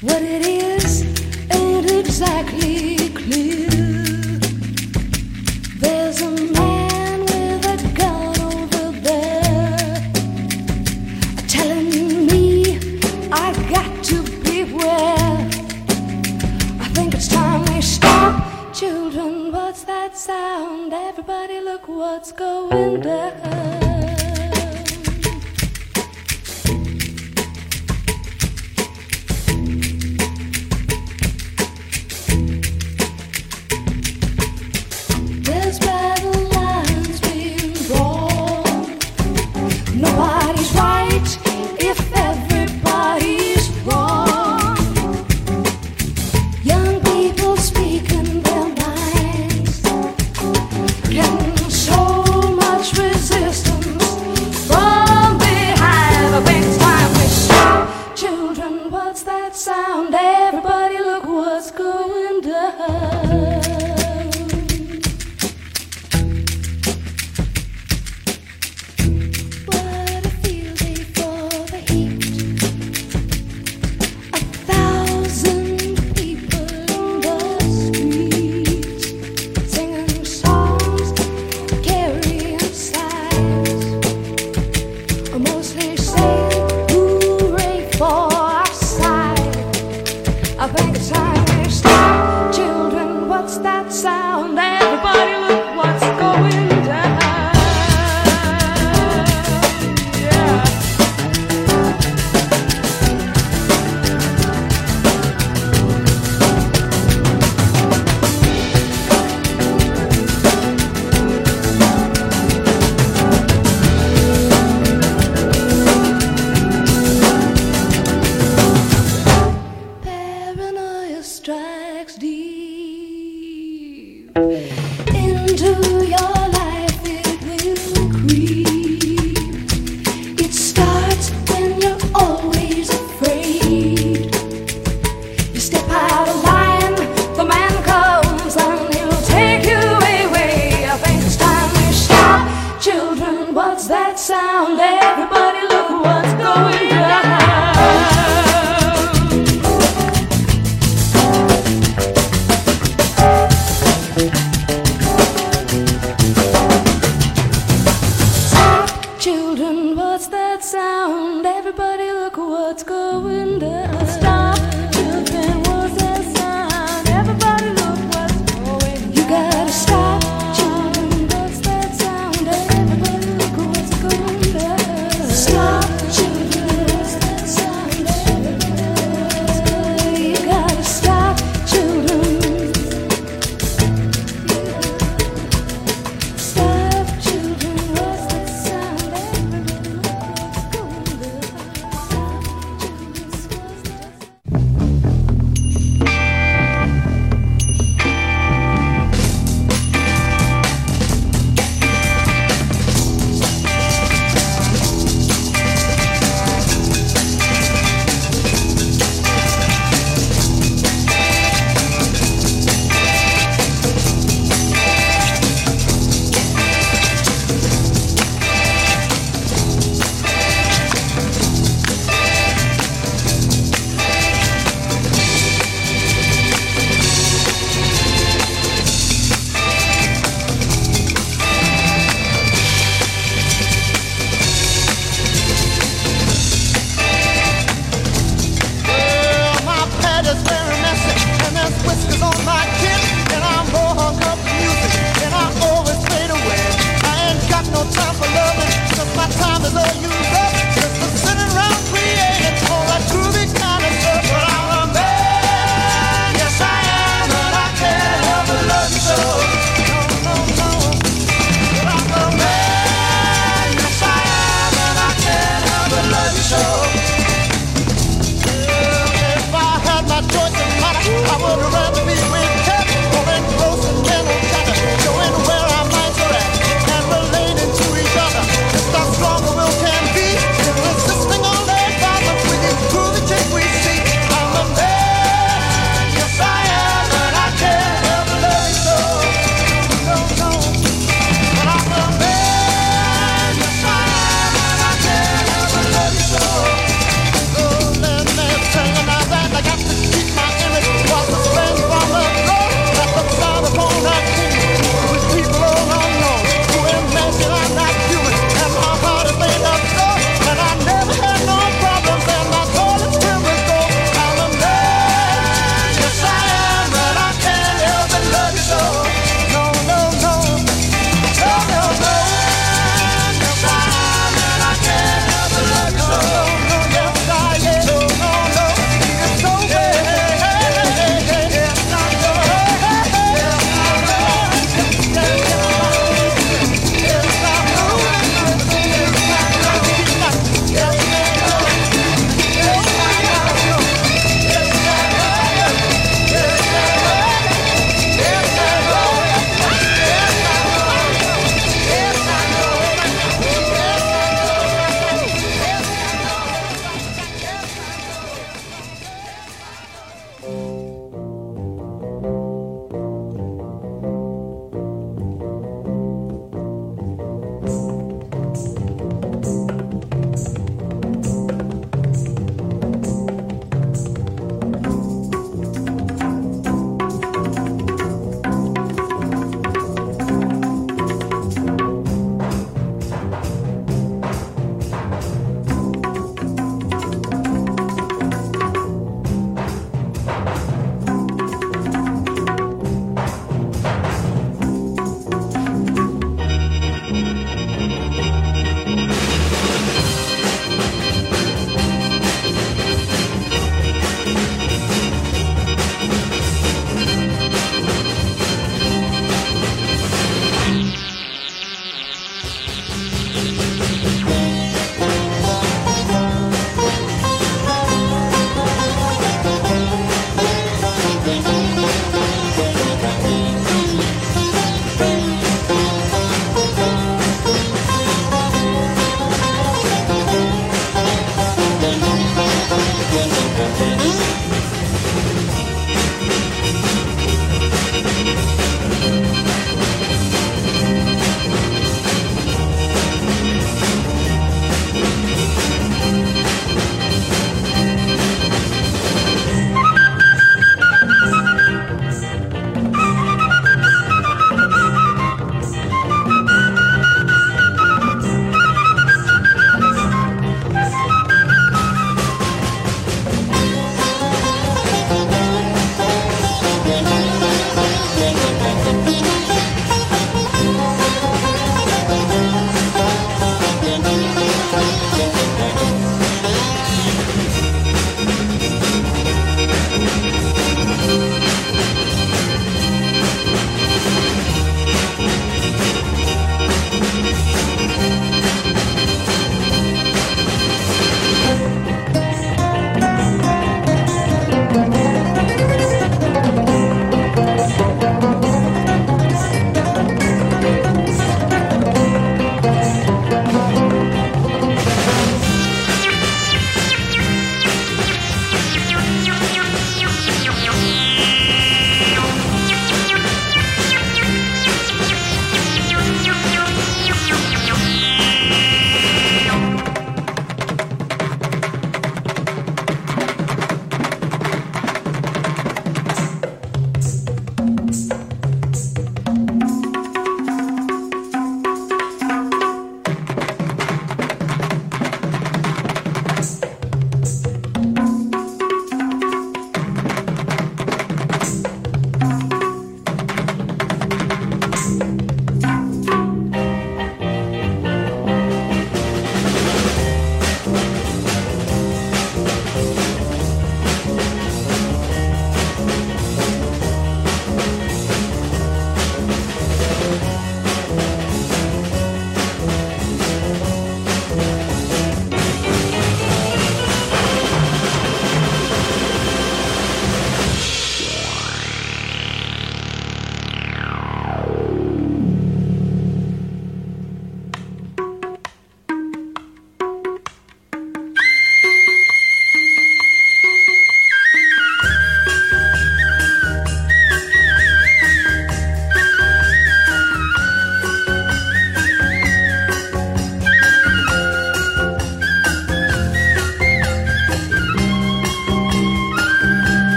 What it is ain't exactly clear. There's a man with a gun over there telling me I've got to beware. I think it's time they stop. Children, what's that sound? Everybody look what's going down. Nobody's right if everybody's wrong. Young people speaking their minds, getting so much resistance.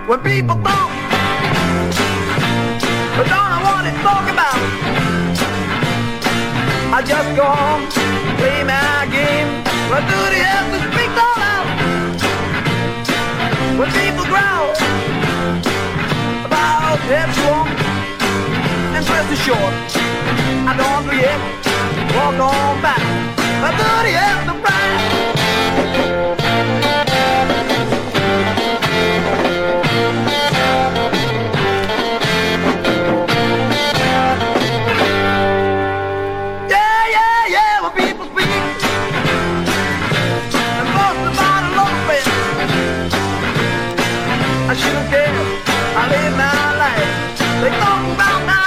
when people talk, but don't know what to talk about. I just go home, play my game. What do they have to speak all out? When people growl about heads long and dresses short, I don't react, walk on back. What do they have to brag? I shouldn't care, I live my life. They talk about my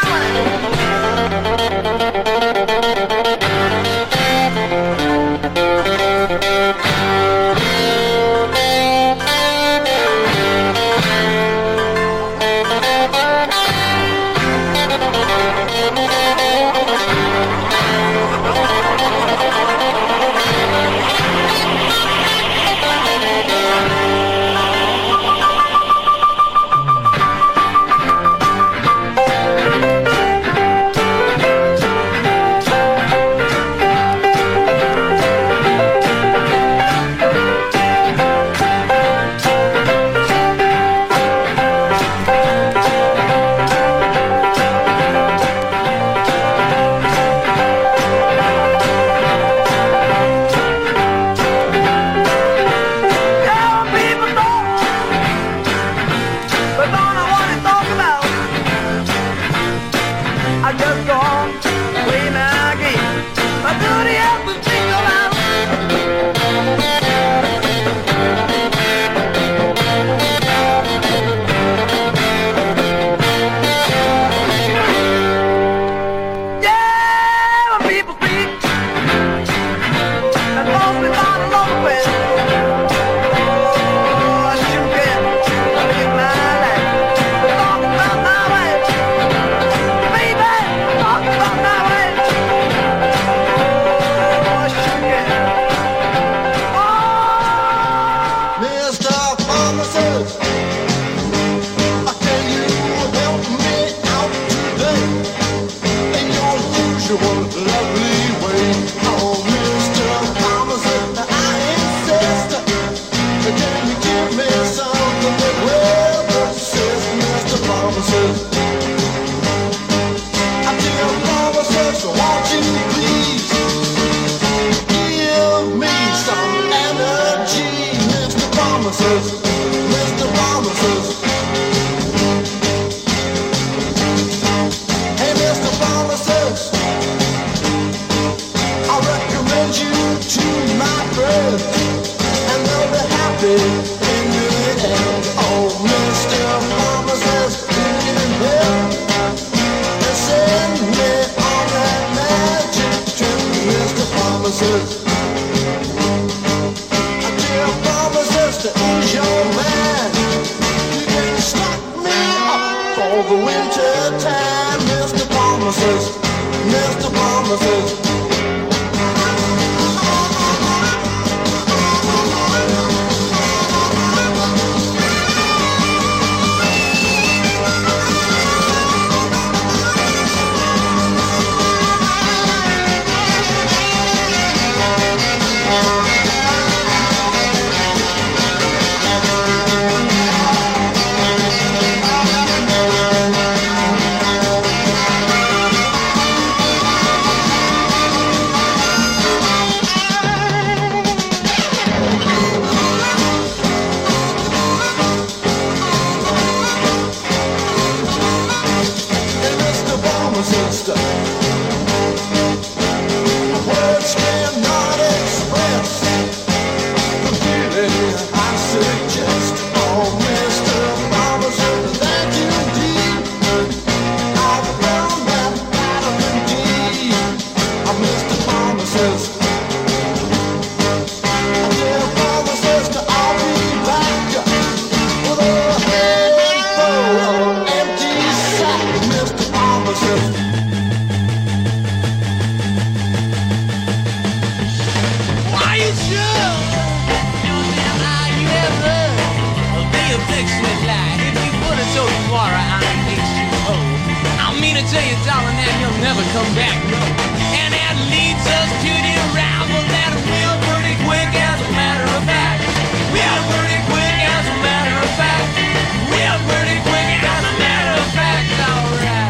Affectionate lie. me tell you, darling, that he'll never come back, no. And that leads us to the arrival that we're pretty quick, as a matter of fact. We're pretty quick, as a matter of fact. We're pretty quick, as a matter of fact, alright.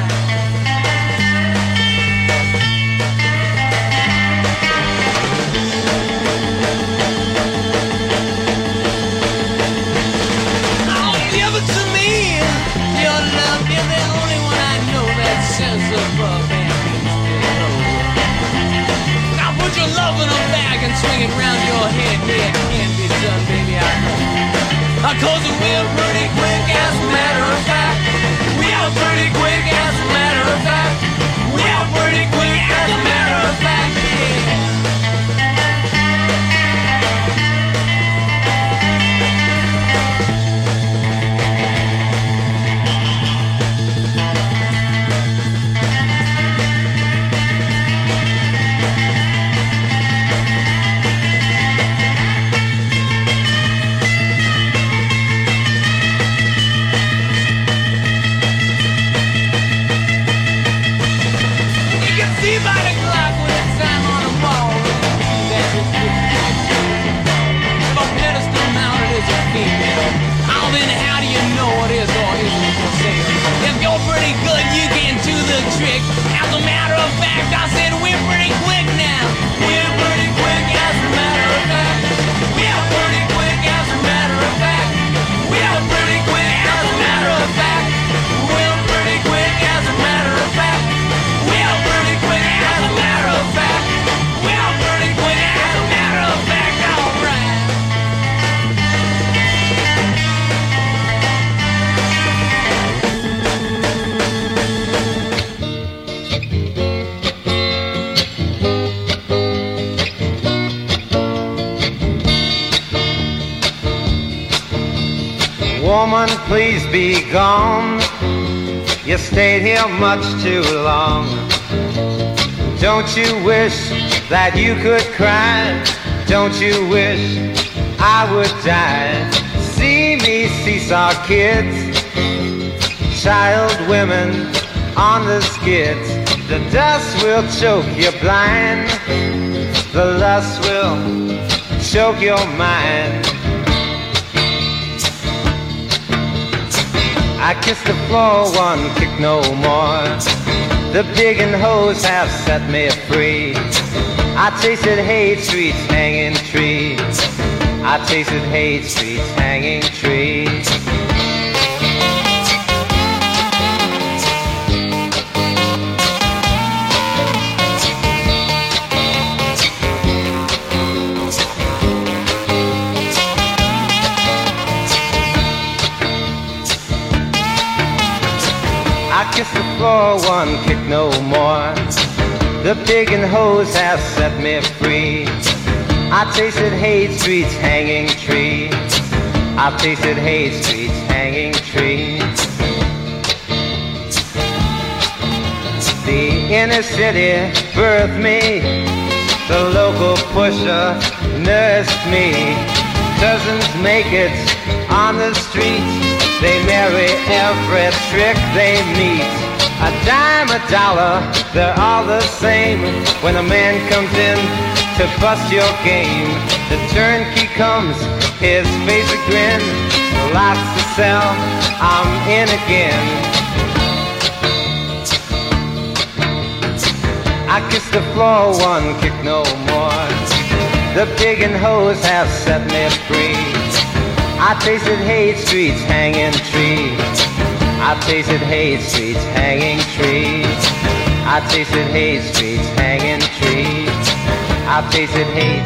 Swing it round your head, yeah, it can't be done, baby, I know. Cause we're pretty quick, as a matter of fact. We're pretty quick, as a matter of fact. We're pretty quick, as a matter of fact, yeah. As a matter of fact, I said we're pretty quick now. We're pretty quick, as a matter of fact. We're pretty quick, as a matter of fact. We're pretty quick, as a matter of fact. We're pretty quick, as a matter of fact. We're pretty quick, as a matter of fact. We're pretty quick, as a matter of fact. All right. Woman, please be gone. You stayed here much too long. Don't you wish that you could cry? Don't you wish I would die? See me seesaw kids, child women on the skids. The dust will choke you blind. The lust will choke your mind. I kiss the floor, one kick no more. The pig and hose have set me free. I tasted hate streets, hanging trees. I tasted hate streets, hanging trees. I kiss the floor, one kick no more. The pig and hose have set me free. I tasted hate streets, hanging trees. I tasted hate streets, hanging trees. The inner city birthed me. The local pusher nursed me. Cousins make it on the street. They marry every trick they meet. A dime, a dollar, they're all the same. When a man comes in to bust your game, the turnkey comes, his face a grin. Lots to sell, I'm in again. I kiss the floor, one kick no more. The pig and hose have set me free. I tasted hate streets, hanging trees. I tasted hate streets, hanging trees. I tasted hate streets, hanging trees. I tasted hate.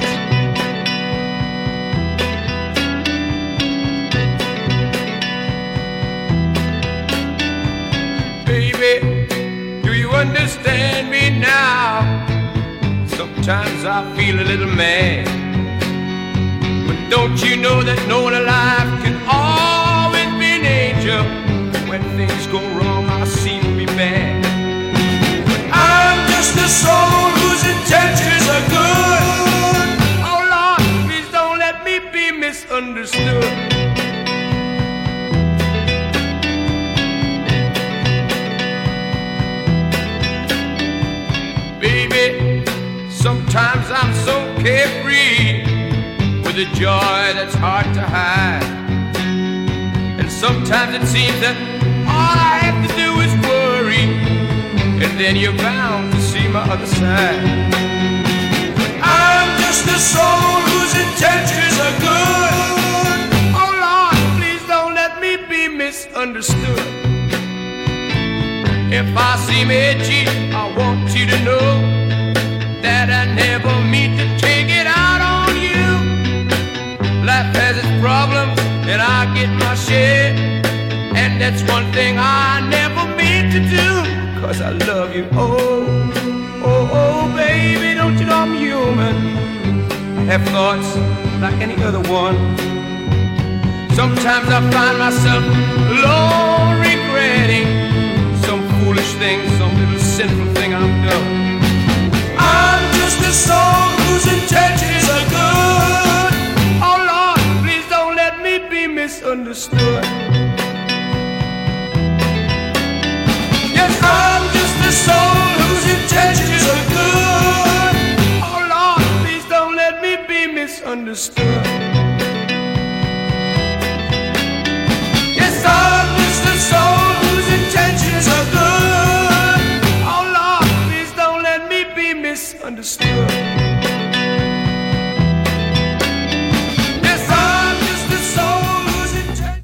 Baby, do you understand me now? Sometimes I feel a little mad. Don't you know that no one alive can always be an angel? When things go wrong, I seem to be bad. But I'm just a soul whose intentions are good. Oh Lord, please don't let me be misunderstood. carefree with a joy that's hard to hide. And sometimes it seems that all I have to do is worry, and then you're bound to see my other side. I'm just a soul whose intentions are good. Oh Lord, please don't let me be misunderstood. If I seem edgy, I want you to know that I never mean to take it out on you. Life has its problems, and I get my share, and that's one thing I never meant to do, 'cause I love you. Oh, oh, oh, baby, don't you know I'm human? I have thoughts like any other one. Sometimes I find myself alone regretting some foolish thing, some little sinful thing I've done. I'm just a soul whose intentions are good. Oh Lord, please don't let me be misunderstood. Yes, I'm just a soul whose intentions are good. Oh Lord, please don't let me be misunderstood. Yes, I'm just a soul whose intentions are good. Oh Lord, please don't let me be misunderstood. Yes, I'm just a soul whose intentions.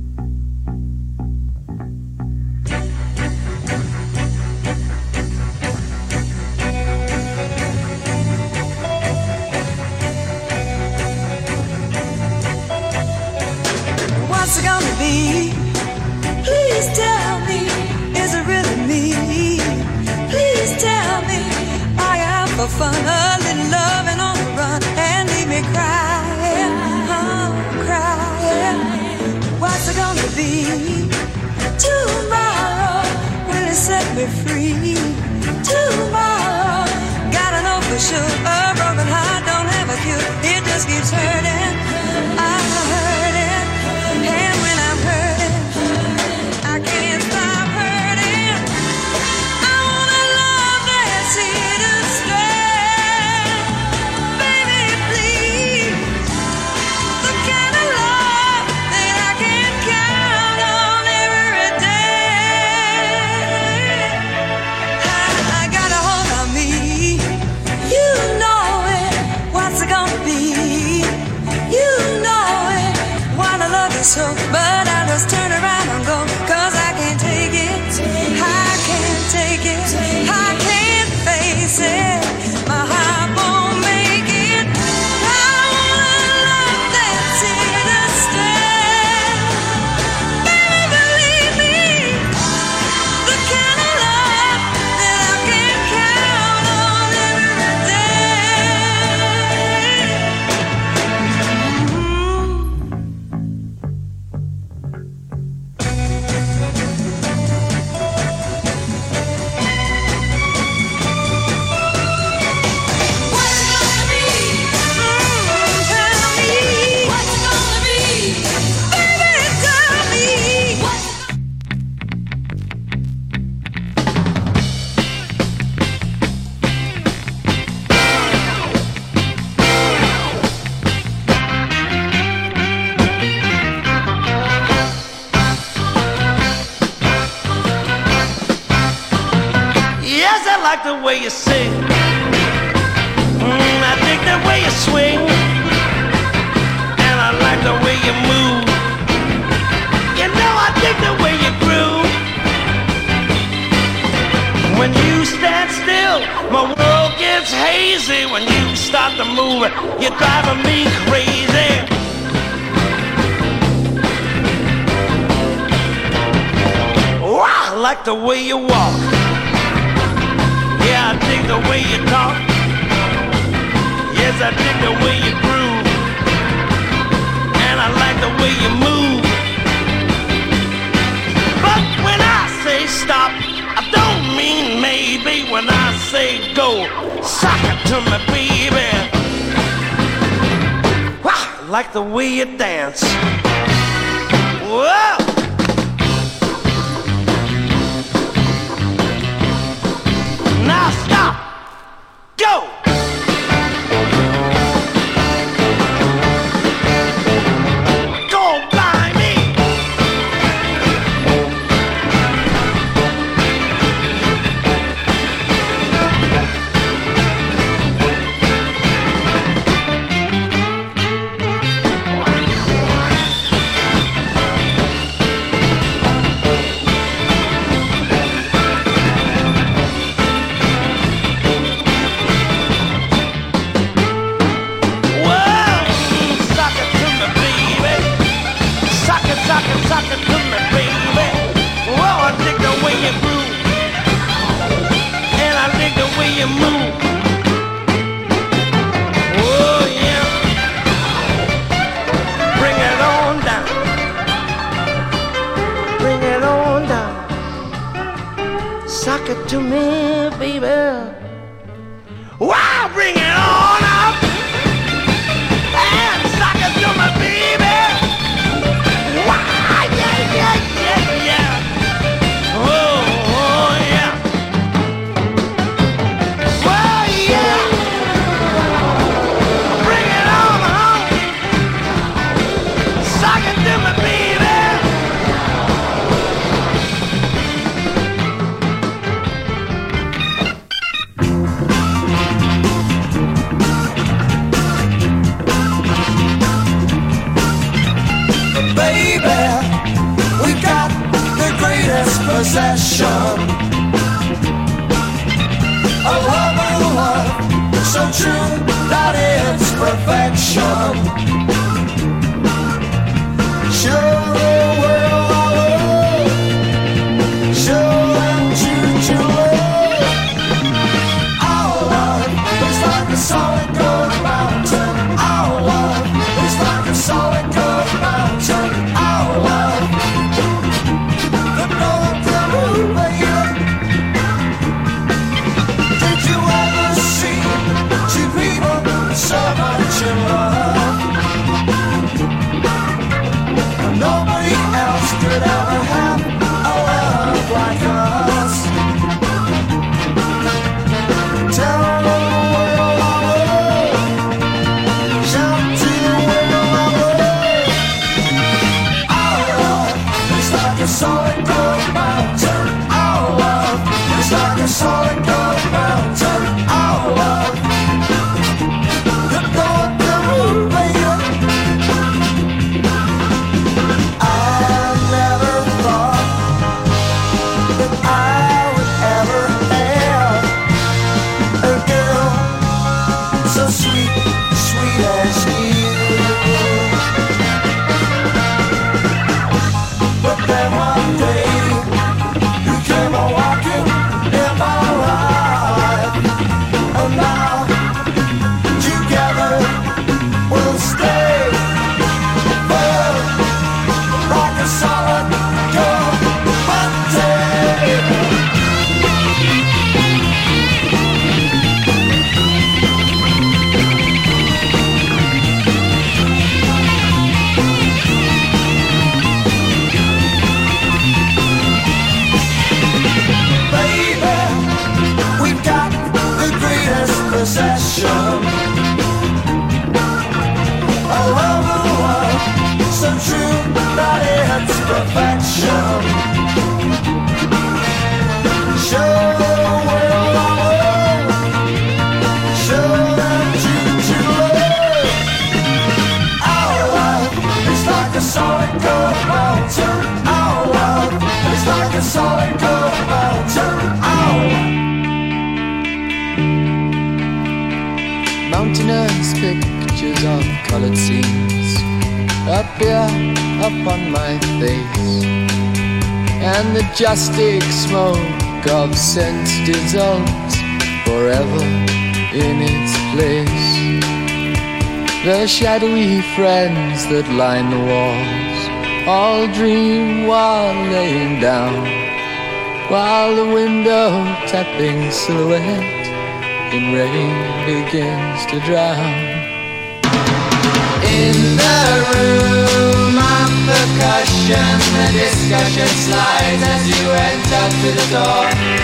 What's it gonna be? Please tell me, is it really me? Please tell me, I am for fun, a little loving on the run, and leave me crying, oh, crying. What's it gonna be? Tomorrow, will it set me free? Tomorrow, gotta know for sure, a broken heart don't have a cure, it just keeps hurting, I'm hurting, and when I'm hurting, I can't stop hurting. I want a love that's here to stay. Baby, please, the kind of love that I can count on every day. I got a hold on me, you know it. What's it gonna be? You know it. Wanna love you so, but I just turn around and go, 'cause I can't take it. I can't take it. I can't face it. My heart won't make it. I want a love that's here to stay. Baby, believe me, the kind of love that I can count on every day. Yes, I like the way you sing. I dig the way you swing. And I like the way you move. You know I dig the way you groove. When you stand still, my world gets hazy. When you start to move, you're driving me crazy. Oh, I like the way you walk. Yeah, I dig the way you talk. Yes, I dig the way you groove. And I like the way you move. But when I say stop, I don't mean maybe. When I say go, sock it to me, baby. Wow, I like the way you dance. Whoa! Now stop! Go! Suck it to me, baby. Wow, bring it on up and suck it to me, baby. Wow, yeah, yeah, yeah, yeah. Oh, yeah. Well, yeah. Bring it on up. Suck it to me, baby. Possession a love and love so true that it's perfection. Show the world our love, show them true love. Our love is like a solid gold mountain. Our love is like a solid gold mountain. Our love. So much in love. Nobody else could ever have a love like us. Tell the world our love. Shout to the world our love. Our love is like a solid gold mountain. Our love is like a solid gold mountain. Our love. Perfection. Show the world our love. Show them true love. Our love is like a solid gold mountain. Our love is like a solid gold mountain. Mountainous pictures of colored scenes appear upon my face, and the majestic smoke of scent dissolves forever in its place. The shadowy friends that line the walls all dream while laying down, while the window tapping silhouette in rain begins to drown. In the room of percussion, the discussion slides as you enter through the door,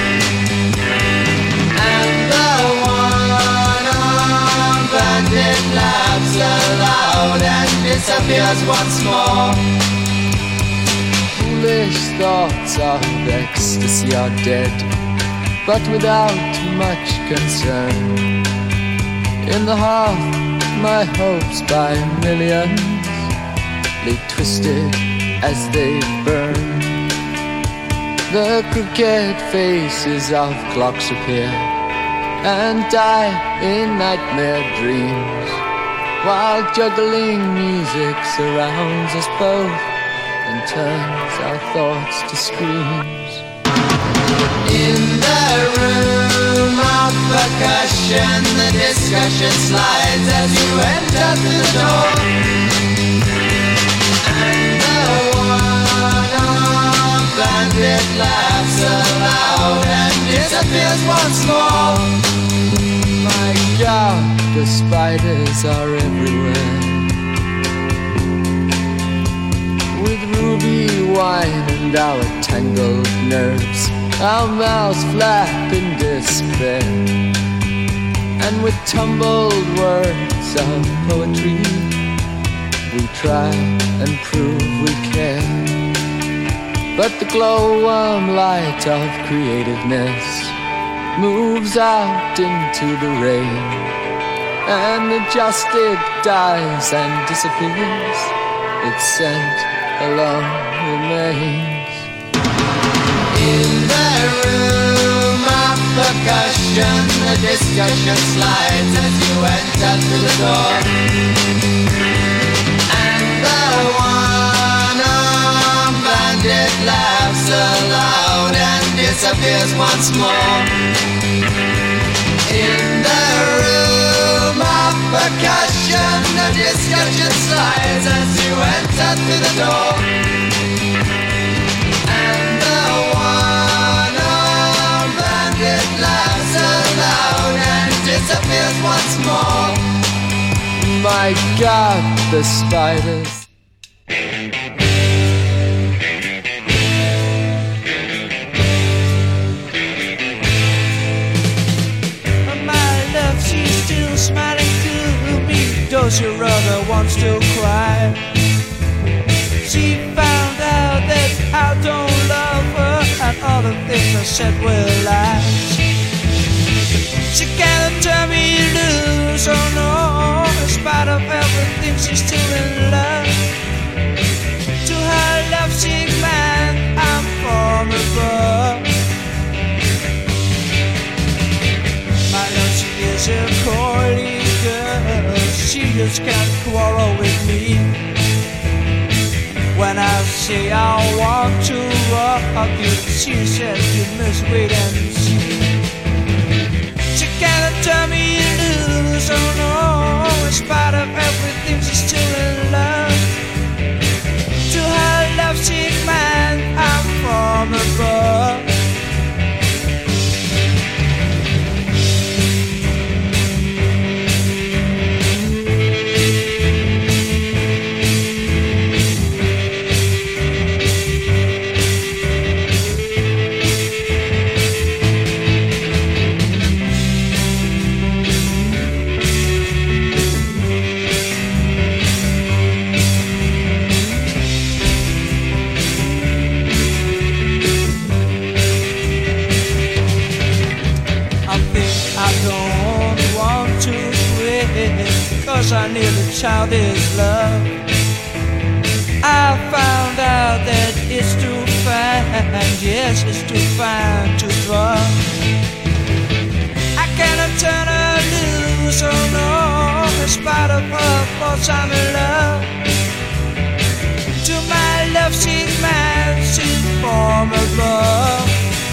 and the one-armed bandit laughs aloud and disappears once more. Foolish thoughts of ecstasy are dead, but without much concern. In the heart my hopes by millions lay twisted as they burn. The crooked faces of clocks appear and die in nightmare dreams, while juggling music surrounds us both and turns our thoughts to screams. In the room of percussion, the discussion slides as you enter through the door, and the one-armed bandit laughs aloud and disappears once more. My God, the spiders are everywhere. With ruby wine and our tangled nerves, our mouths flap in despair. And with tumbled words of poetry, we try and prove we care. But the glowworm light of creativeness moves out into the rain, and the justice dies and disappears. Its scent alone remains. In the room of percussion, the discussion slides as you enter through the door. And the one-armed bandit laughs aloud and disappears once more. In the room of percussion, the discussion slides as you enter through the door. And the one-armed bandit laughs aloud and disappears once more. My God, the spiders. Smiling to me, though she rather wants to cry. She found out that I don't love her, and all the things I said were lies. She can't turn me loose, oh no. In spite of everything, she's still in love. To her love-sick man, I'm from above. My love, she is a coily girl. She just can't quarrel with me. When I say I want to rock you, she says you must wait and see. She can't turn me loose, oh no. In spite of everything, she's still in love. To her love-sick man, I'm from above. I need a childish love. I found out that it's too fine, yes, it's too fine to drop. I cannot turn her loose, oh no. In spite of her faults, I'm in love. To my love-sick man, she's from above.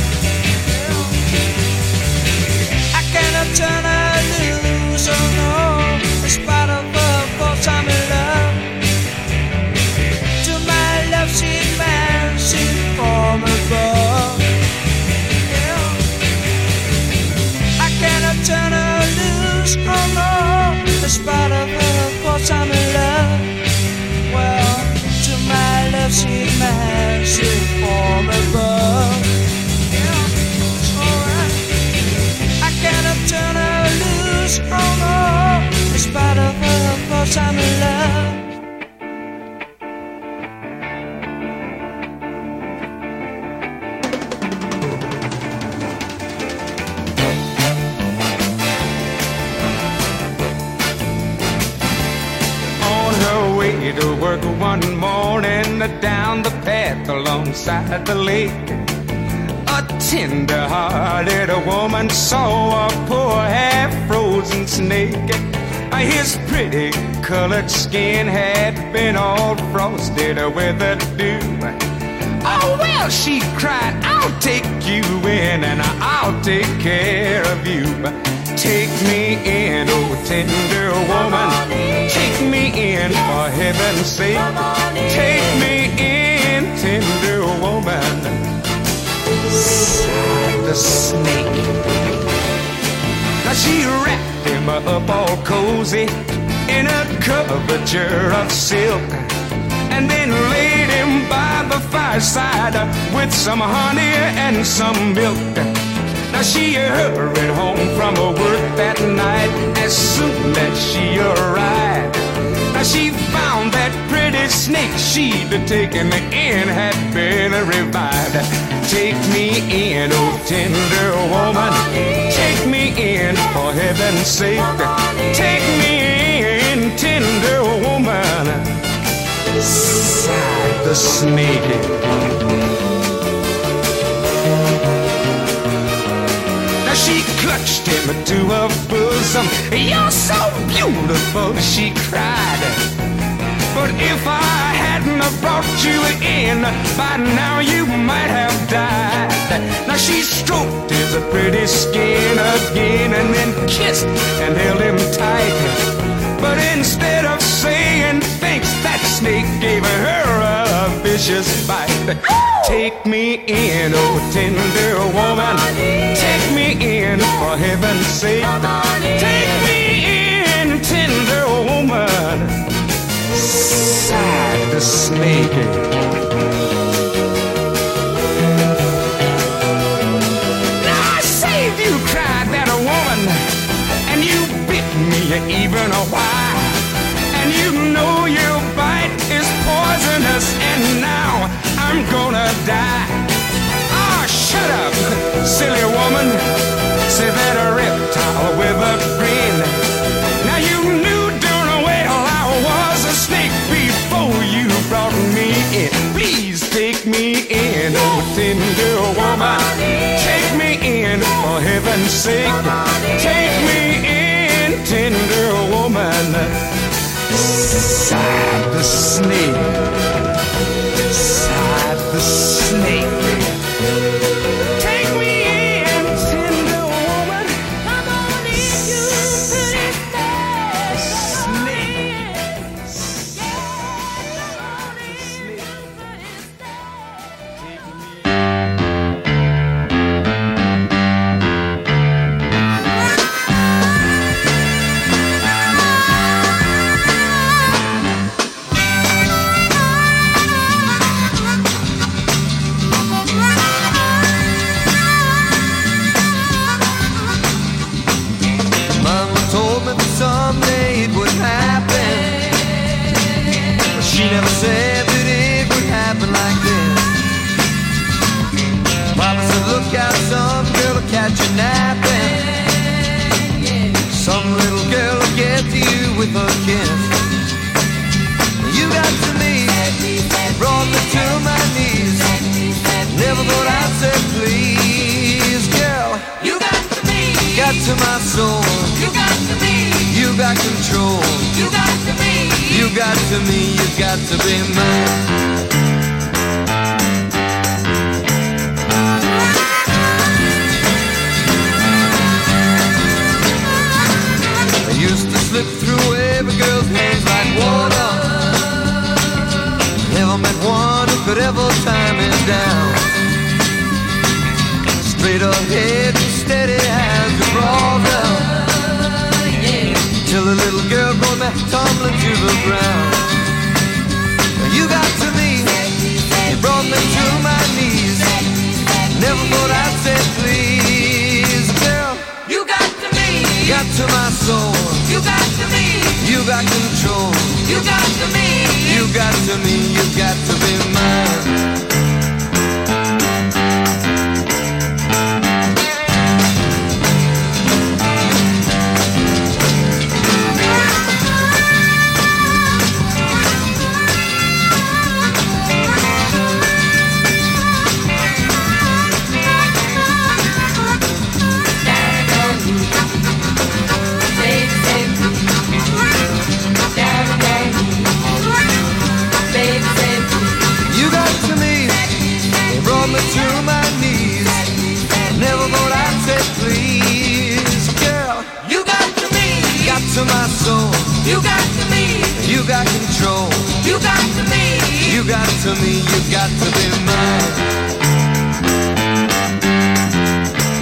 I cannot turn her loose, oh no. In spite of her faults, I'm in love. To my love-sick man, she's from above. I cannot turn her loose, oh no. In spite of her faults, I'm in love. Well, to my love-sick man, she's from above. I cannot turn her loose, oh no. In spite of her faults, I'm in love. On her way to work one morning, down the path alongside the lake, a tender-hearted woman saw a poor half-frozen snake. His pretty colored skin had been all frosted with the dew. Oh, well, she cried, I'll take you in and I'll take care of you. Take me in, oh tender woman. Take me in, for heaven's sake. Take me in, tender woman. the snake. Now she wrapped him up all cozy in a coverture of silk, and then laid him by the fireside with some honey and some milk. Now she hurried home from her work that night as soon as she arrived. Now she found that pretty snake she'd taken in had been revived. Take me in, oh tender woman, take me in for heaven's sake. Take me in, tender woman, sighed the snake. She clutched him to her bosom. You're so beautiful, she cried. But if I hadn't have brought you in, by now you might have died. Now she stroked his pretty skin again, and then kissed and held him tight. But instead of saying thanks, that snake gave her a vicious bite. Take me in, oh tender woman, take me in for heaven's sake. Take me in, tender woman, sighed the snake. Now I saved you, cried that woman, and you bit me even a while. And you know your bite is poisonous, and now I'm gonna die. Ah, shut up, silly woman, said that reptile with a grin. Now you knew darn well I was a snake before you brought me in. Please take me in, oh tender woman, take me in for heaven's sake. Take me in, tender woman, sighed the snake. Sighed the snake. Take me in, tender woman. Come on in, you pretty snake. Someday it would happen, but she never said that it would happen like this. Papa said, look out, some girl will catch you napping. Some little girl will get to you with a kiss. You got to me, brought me to my knees. Never thought I'd say please, girl. You got to me, got to my soul. You got to me. You got control. You got to be. You got to me. You got to be mine. I used to slip through every girl's hands like water. Never met one who could ever tie me down. Straight ahead and steady as a brother. Till a little girl brought me tumbling to the ground. You got to me, you brought me to my knees. Never thought I'd say please, girl. You got to me, got to my soul. You got to me, you got control. You got to me, you got to me, you got to be mine. To my soul, you got to me, you got control, you got to me, you got to me, you got to be mine.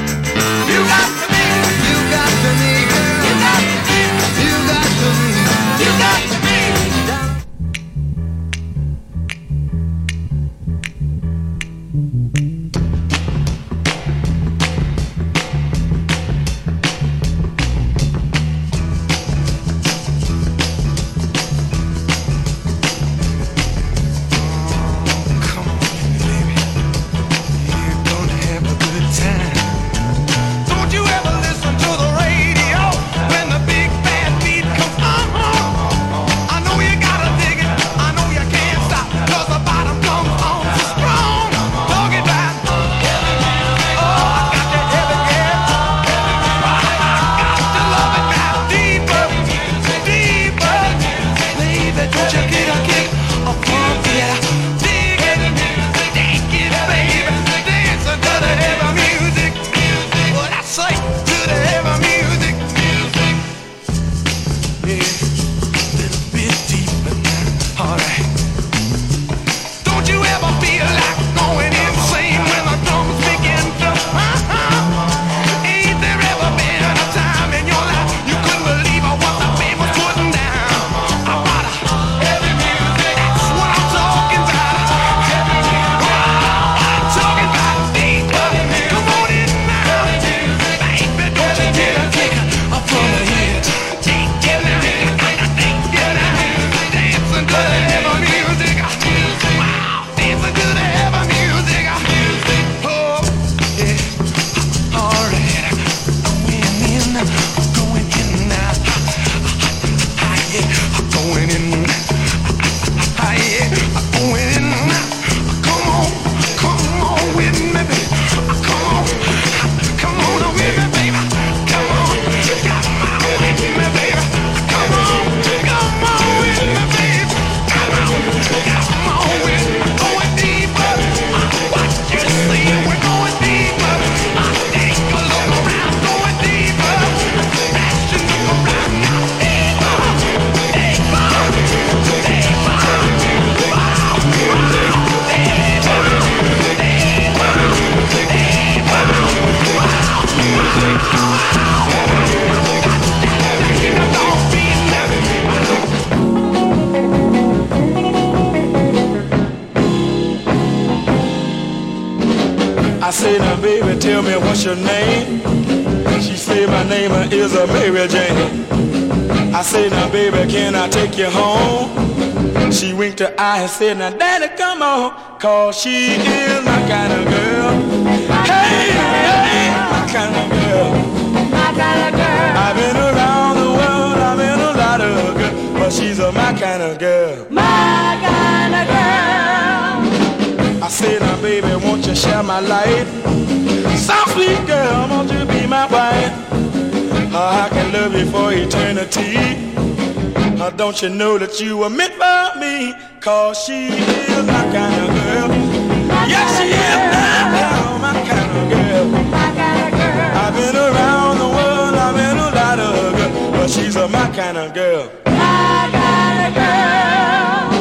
I say, now baby, tell me what's your name? She say my name is Mary Jane. I say, now baby, can I take you home? She winked her eye and said, now daddy, come on, 'cause she is my kind of girl. Hey, hey, my kind of girl. My kind of girl. I've been around the world, I've been a lot of girls, but she's my kind of girl. My kind of girl. I said, now baby, won't you share my life? Soft sweet girl, won't you be my wife? I can love you for eternity. Don't you know that you were meant for me? 'Cause she is my kind of girl. Yes, she is my kind of girl. My kind of girl. I've been around the world, I've been a lot of girls, but she's my kind of girl. My kind of girl.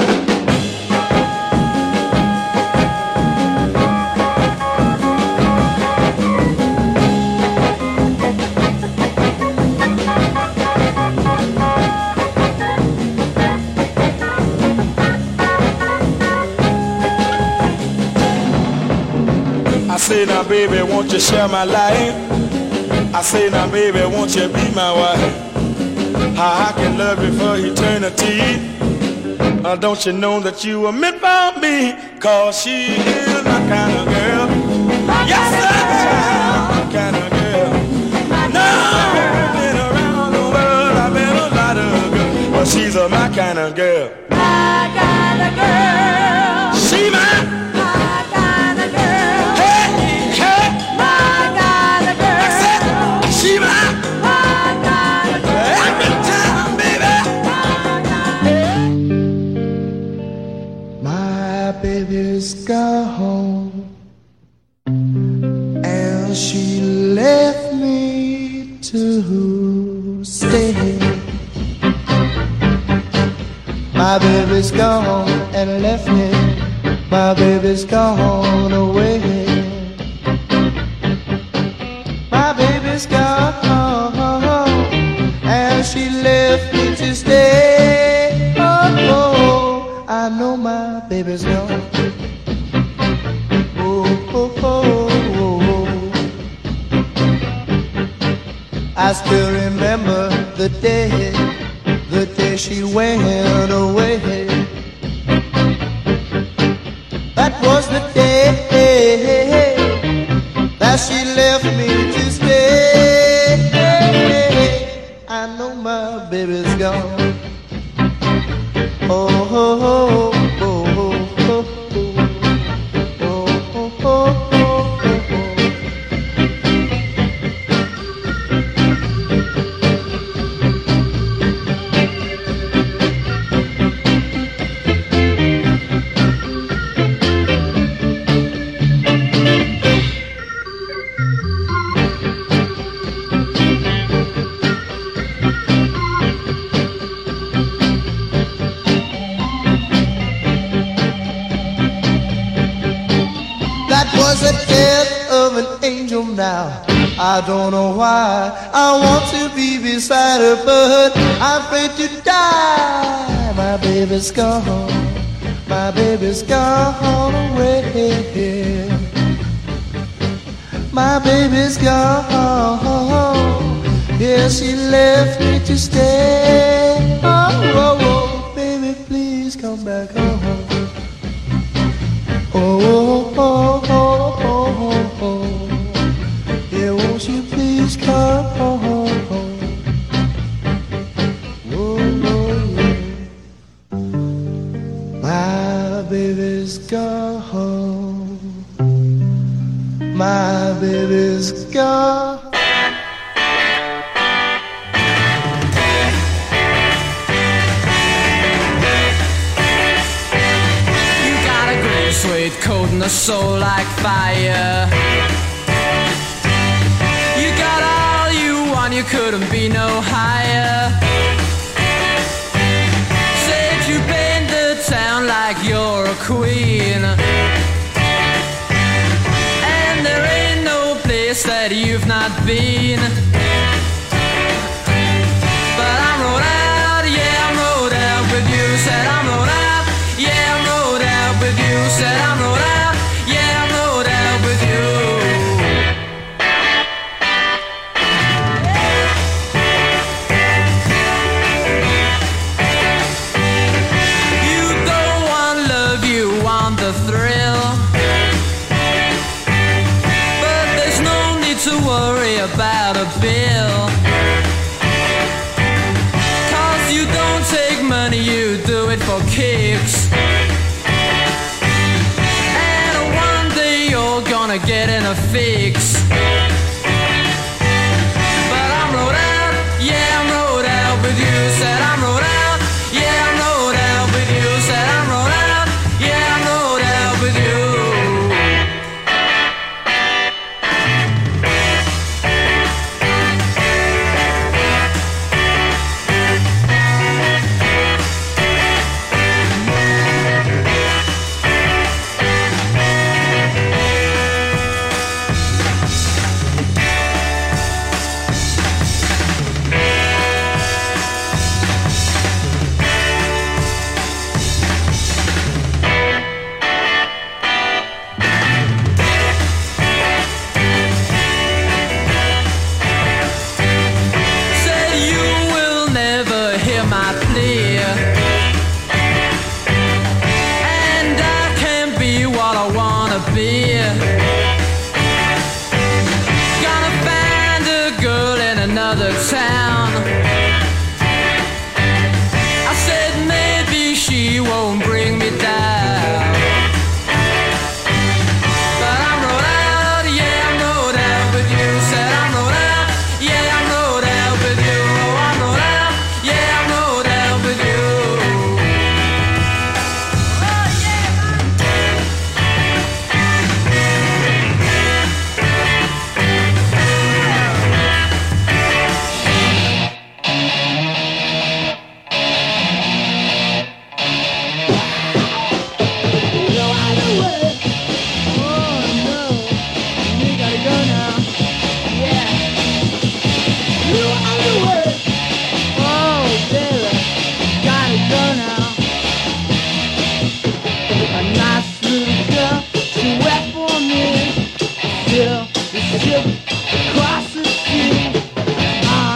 I say, now baby, won't you share my life? I say, now baby, won't you be my wife? I can love you for eternity. Don't you know that you were meant for me? 'Cause she is my kind of girl. Yes, that's my kind of girl. No, I've been around the world, I've been a lot of girls, but she's my kind of girl. My kind of girl. She my baby's gone, and she left me to stay. My baby's gone and left me. My baby's gone away. My baby's gone, and she left me to stay. Oh, oh, I know my baby's gone. Oh, I still remember the day she went away. That was the day that she left me to stay. I know my baby's gone. Oh, oh, oh, oh, oh, oh, oh, oh, oh, oh. Was the death of an angel now. I don't know why I want to be beside her, but I'm afraid to die. My baby's gone, my baby's gone away. My baby's gone, yeah, she left me to stay. Oh, oh, oh, baby, please come back home. Oh, oh, oh, oh, oh, oh, yeah, won't you please come home? Oh, oh, yeah. My baby's gone. My baby's gone. Sweet coat and a soul like fire. You got all you want, you couldn't be no higher. Said you paint the town like you're a queen, and there ain't no place that you've not been. But I'm rode out, yeah, I'm rode out with you. Said I'm rode out, yeah, I'm rode out with you. Said I'm rode out, yeah, I'm rode out with you. You don't want love, you want the thrill. But there's no need to worry about a bill. 'Cause you don't take money, you do it for kicks. Gonna get in a fix. But I'm rode out, yeah, I'm rode out with you. Said I'm rode out, yeah, I'm rode out with you. Said I'm rode out, yeah, I'm rode out with you. Town. I said maybe she won't bring me down. But I'm rode out, yeah, I'm rode out with you. Said I'm rode out, yeah, I'm rode out with you. Oh, I'm rode out, yeah, I'm rode out with you. Oh, yeah, Across the sea,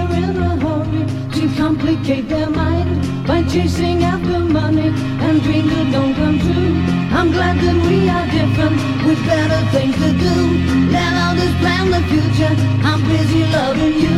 are in a hurry to complicate their mind by chasing after money and dreams that don't come true. I'm glad that we are different with better things to do. Let others plan the future. I'm busy loving you.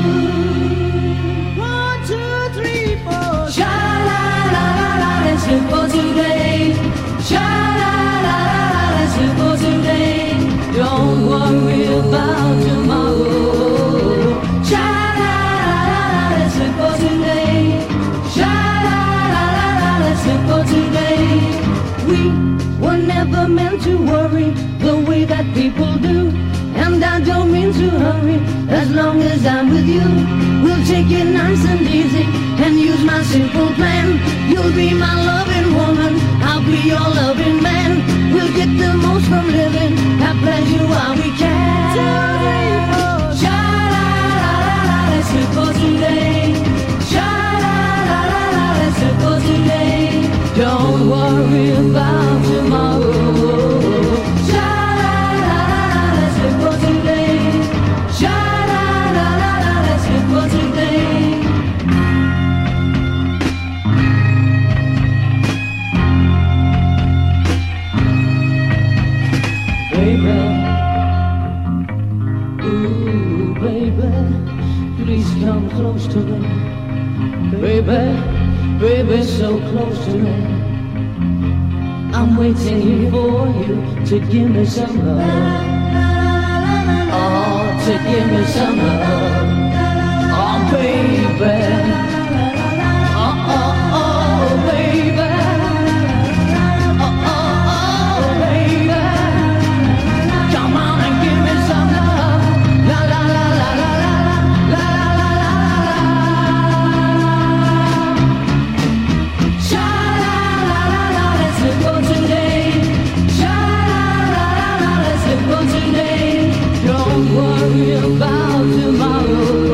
1, 2, 3, 4. Sha la la la la, let's live for today. Sha la la la la, let's live for today. Don't worry about tomorrow. Sha la la la la, let's live for today. Sha la la la la, let's live for today. We were never meant to worry the way that people do. And I don't mean to hurry, as long as I'm with you. We'll take it nice and easy and use my simple plan. You'll be my loving woman, I'll be your loving man. We'll get the most from living, have pleasure while we can. 2, 3, 4. Sha-la-la-la-la, let's live for today. Sha-la-la-la-la, let's live for today. Don't worry about tomorrow. Close to me, baby, baby, so close to me. I'm waiting here for you to give me some love. Oh, to give me some love. Oh, baby. Oh, oh, oh, baby. Oh, oh, oh, baby. Come on and give me some love. La, la, la, la, la, la, la, la. Don't worry about tomorrow.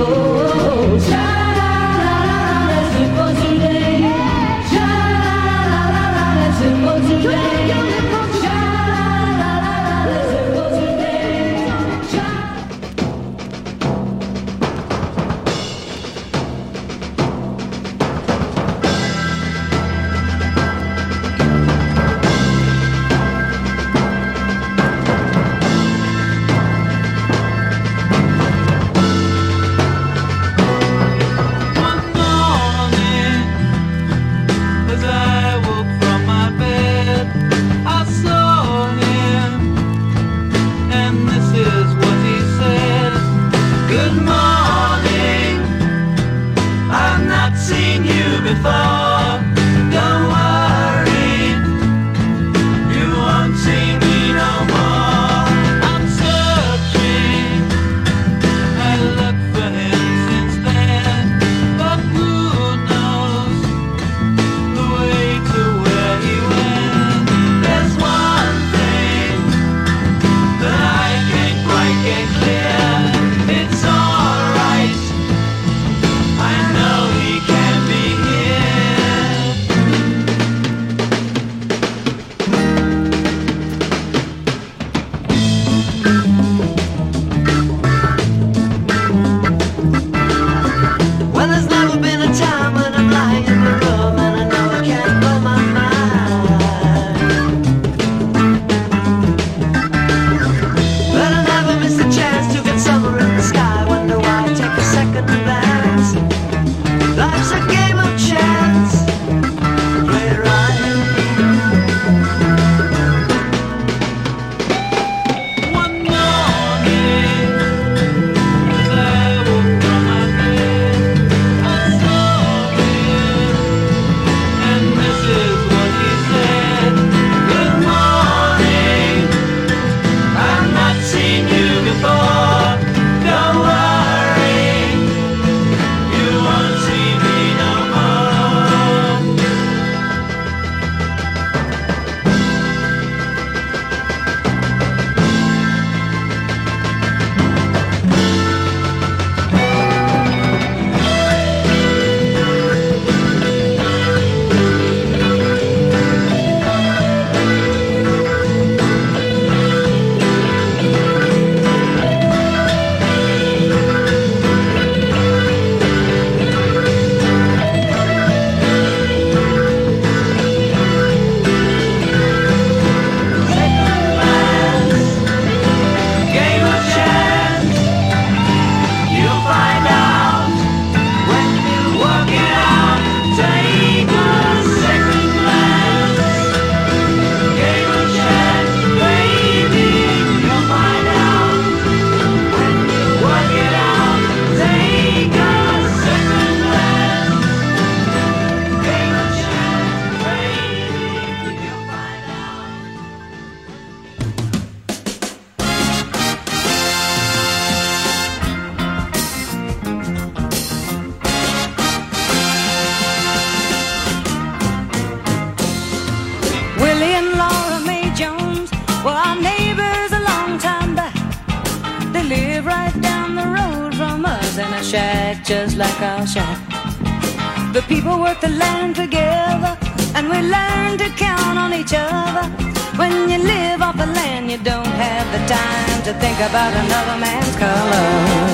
just like our shack. The people work the land together, and we learn to count on each other. When you live off the land, you don't have the time to think about another man's color.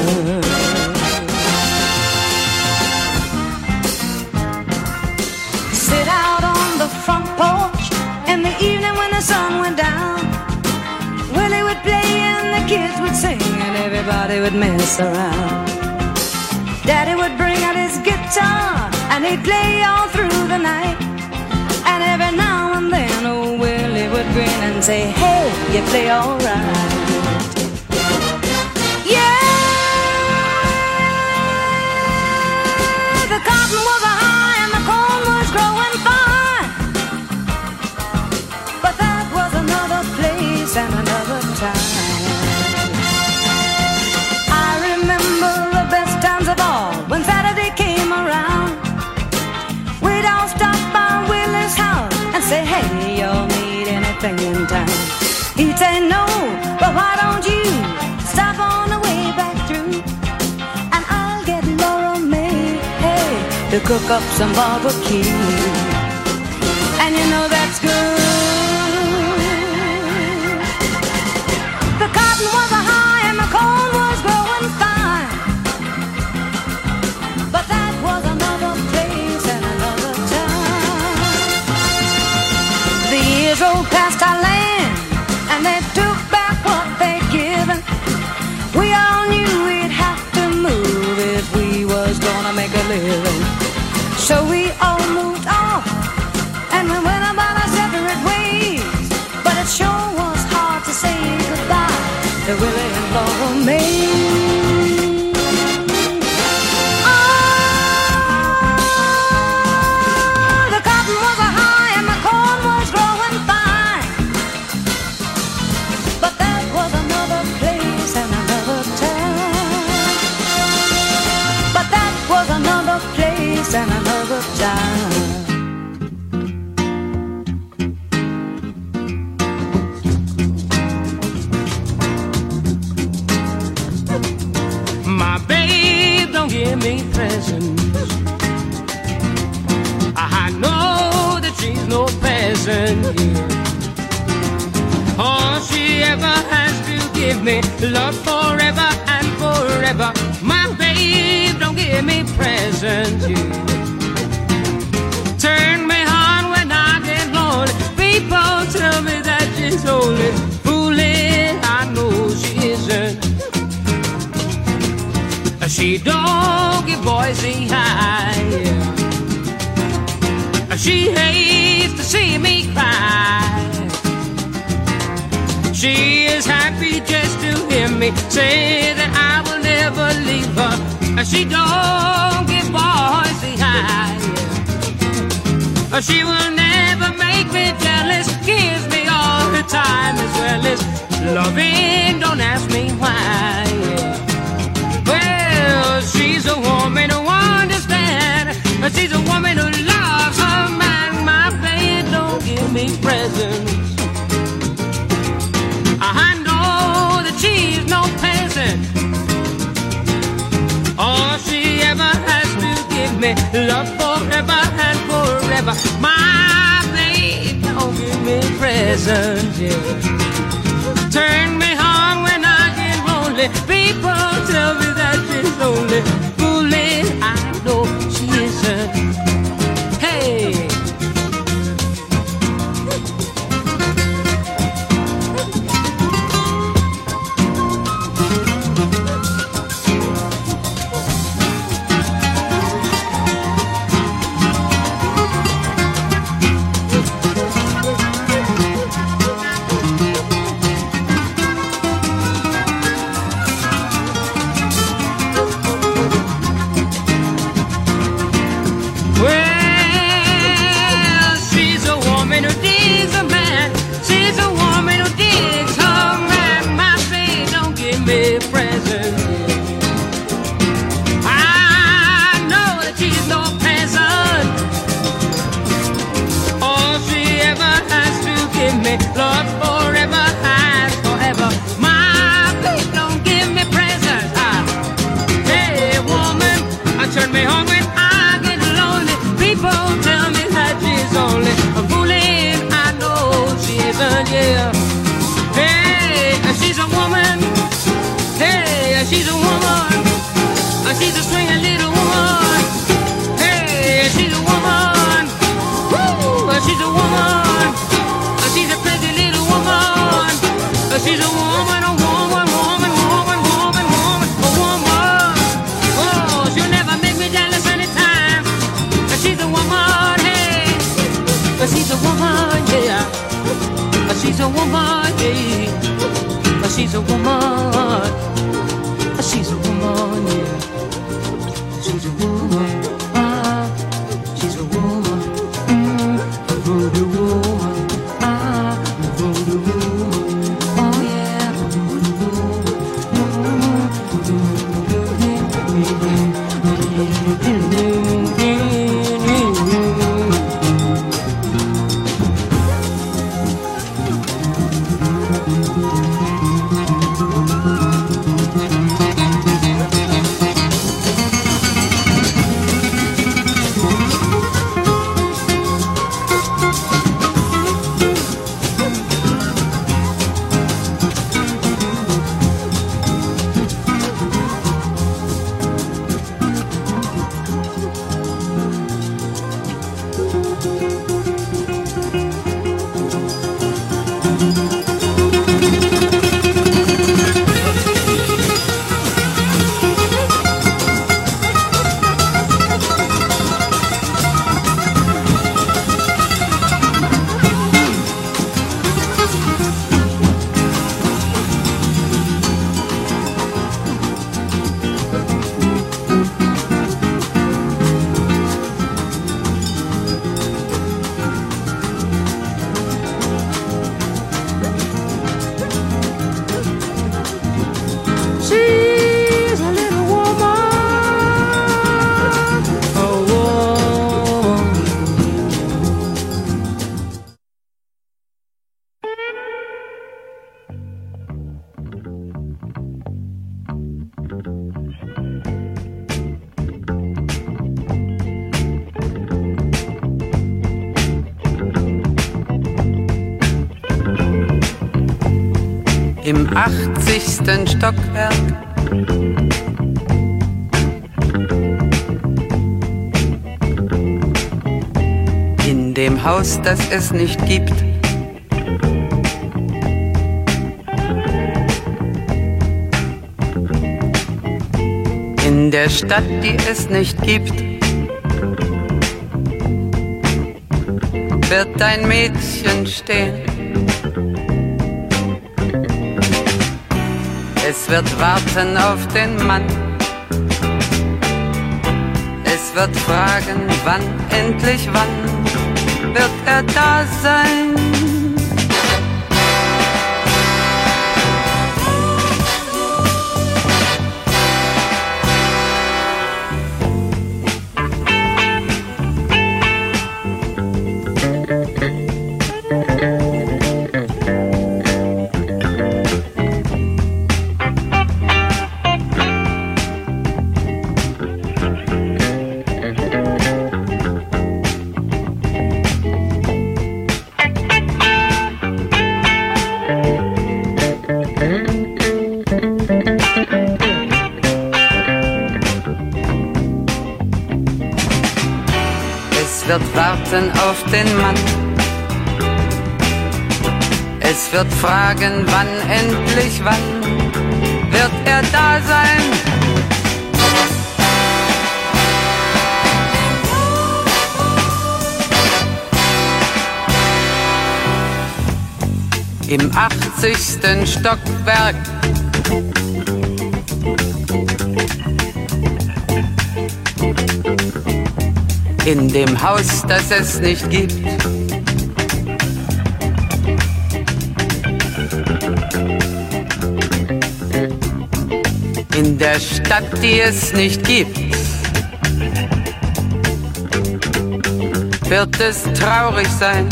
Sit out on the front porch in the evening when the sun went down. Willie would play and the kids would sing and everybody would mess around. Daddy would bring out his guitar and he'd play all through the night. And every now and then old Willie would grin and say, hey, you play all right. Yeah, the cotton was high and the corn was growing fine. But that was another place and another time. I remember the best times of all when Saturday came around. We'd all stop by Willie's house and say, hey, y'all need anything in town? He'd say, no, but why don't you stop on the way back through? And I'll get Laura May, hey, to cook up some barbecue. And you know that's good. The cotton was high and the corn was growing fine. But that was another place and another time. The years rolled past our land and they took back what they'd given. We all knew we'd have to move if we was gonna make a living. So we all moved off and we went about our separate ways. But it sure was hard to say goodbye to Willie and Laura May. Oh, the cotton was high and the corn was growing fine. But that was another place and another time. But that was another place and another time. My babe don't give me presents. I know that she's no peasant, yeah. All she ever has to give me, love forever and forever. My babe don't give me presents, yeah. Turn me on when I get lonely. People tell me that she's only fooling. I know she isn't. She don't give boys the high, yeah. She hates to see me cry. She is happy just to hear me say that I will never leave her. She don't give boys the high, yeah. She will never make me jealous, gives me all the time as well as loving. Don't ask me why, yeah. Well, she's a woman who understands. She's a woman who loves her man. My babe don't give me presents. I know that she's no peasant. All she ever has to give me, love forever and forever. My babe don't give me presents, yeah. Turn me on when I get lonely. People tell me that she's lonely. Fooling, I know she isn't. Hey. yeah. Hey, she's a woman. Hey, she's a woman. She's a swinging little woman. Hey, she's a woman. Woo, she's a woman. She's a pretty little woman. She's a woman, a woman, woman, woman, woman, woman, a woman. Oh, she'll never make me jealous anytime. She's a woman, hey. She's a woman, yeah. She's a woman, yeah. She's a woman. She's a woman, yeah. She's a woman. She's a woman. A voodoo woman. A voodoo woman. Oh yeah, a voodoo Im 80. Stockwerk in dem Haus, das es nicht gibt, in der Stadt, die es nicht gibt, wird ein Mädchen stehen. Es wird warten auf den Mann. Es wird fragen, wann, endlich wann wird er da sein? Es wird warten auf den Mann. Es wird fragen, wann, endlich wann wird er da sein? Im 80. Stockwerk in dem Haus, das es nicht gibt, in der Stadt, die es nicht gibt, wird es traurig sein.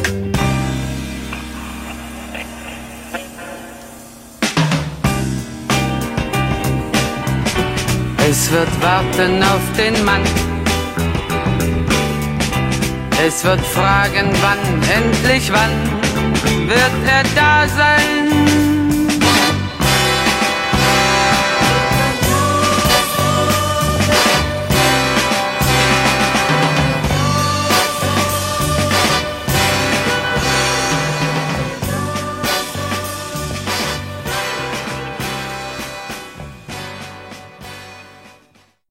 Es wird warten auf den Mann. Es wird fragen, wann, endlich wann wird er da sein.